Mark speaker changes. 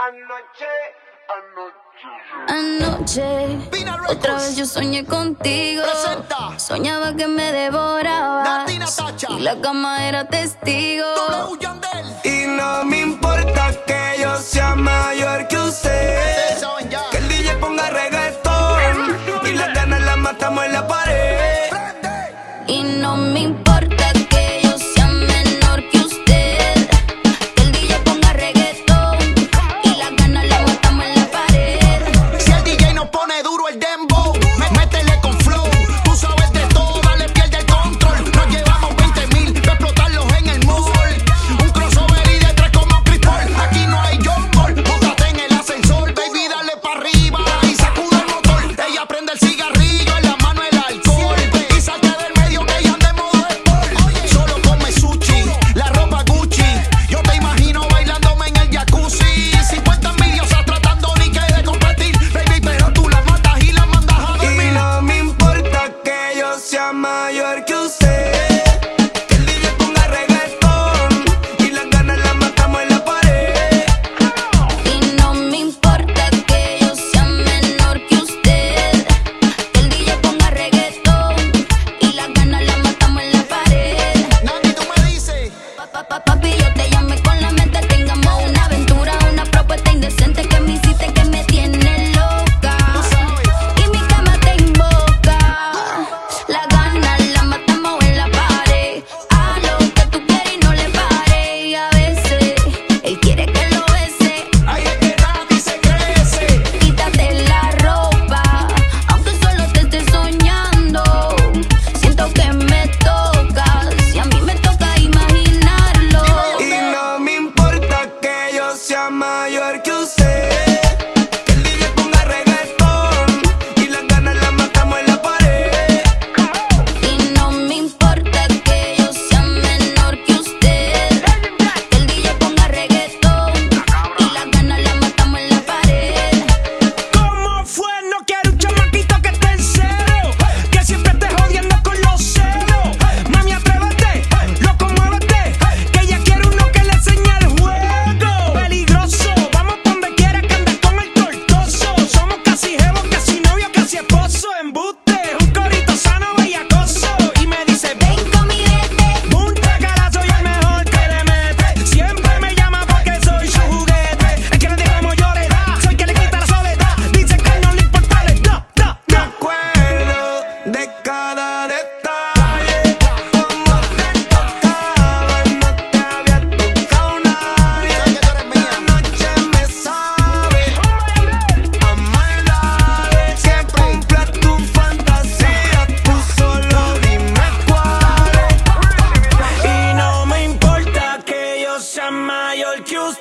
Speaker 1: Anoche, otra vez yo soñé contigo. Soñaba que me devorabas y la cama era testigo.
Speaker 2: Y no me importa que yo sea mayor que usted, que el DJ ponga reggaetón y las ganas las matamos en la pared.
Speaker 1: Y no me importa que yo sea menor que usted, que el DJ ponga reggaetón y las ganas las matamos en la pared.
Speaker 3: Si el DJ nos pone duro el dembow, métele con flow. Tú sabes de todo, dale, pierde el control. Nos llevamos 20,000 para explotarlos en el mall. Un crossover y de 3 como Chris Paul. Aquí no hay John Paul, bótate en el ascensor. Baby, dale pa' arriba y sacude el motor. Ella prende el cigarrillo, en la mano el alcohol. Y salte del medio que ella anda en modo sport. Solo come sushi, la ropa Gucci. Yo te imagino bailándome en el jacuzzi. 50 millones tratando ni que de competir. Baby, pero tú la matas y la mandas a
Speaker 2: Y
Speaker 3: dormir.
Speaker 2: no me importa que yo sea mayor que usted, que el DJ ponga reggaetón y las ganas las matamos en la pared.
Speaker 1: Y no me importa que yo sea menor que usted, que el DJ ponga reggaetón y las ganas las matamos en la pared.
Speaker 3: Nani, tú me dices.
Speaker 1: Papi, yo te llamé con la mente, tengamos una aventura, una propuesta indecente que me hiciste, que me tiene loca. Y mi cama te invoca, las ganas las matamos en la pared. A lo que tú quieres y no le pares. Y a veces él quiere que lo bese.
Speaker 3: Ahí es que nadie se crece.
Speaker 1: Quítate la ropa, aunque solo te esté soñando. Siento que me tocas y a mí me toca imaginarlo.
Speaker 2: Y no me importa que yo sea mayor que usted, que el DJ ponga reggaetón y las ganas las matamos en la pared.
Speaker 1: Y no me importa que yo sea menor que usted, que el DJ ponga reggaetón y las ganas las matamos en la pared.
Speaker 4: ¿Cómo fue? No quiero un chamaquito que esté en cero, que siempre esté jodiendo con los celos. Mami, atrévete, loco, muévete, que ella quiere uno que le enseñe el juego. Peligroso, vamos pa' donde quiera que andes con el tortoso. Somos casi jevos, casi novios, casi esposo. Embuste, un corito sano, bellacoso. Y me dice, ven,
Speaker 1: Ven con mi vete,
Speaker 4: un carazo, soy el mejor que le mete. Siempre me llama porque soy su juguete. El que le diga como yo le da, soy que le quita la soledad. Dice que no le importa el
Speaker 2: Me acuerdo de cada detalle, cómo te tocaba, no te había tocado nadie. La noche me sabe a maldades, que cumpla tu fantasía, tú solo dime cuál es.
Speaker 4: Y no me importa que yo sea mayor que usted,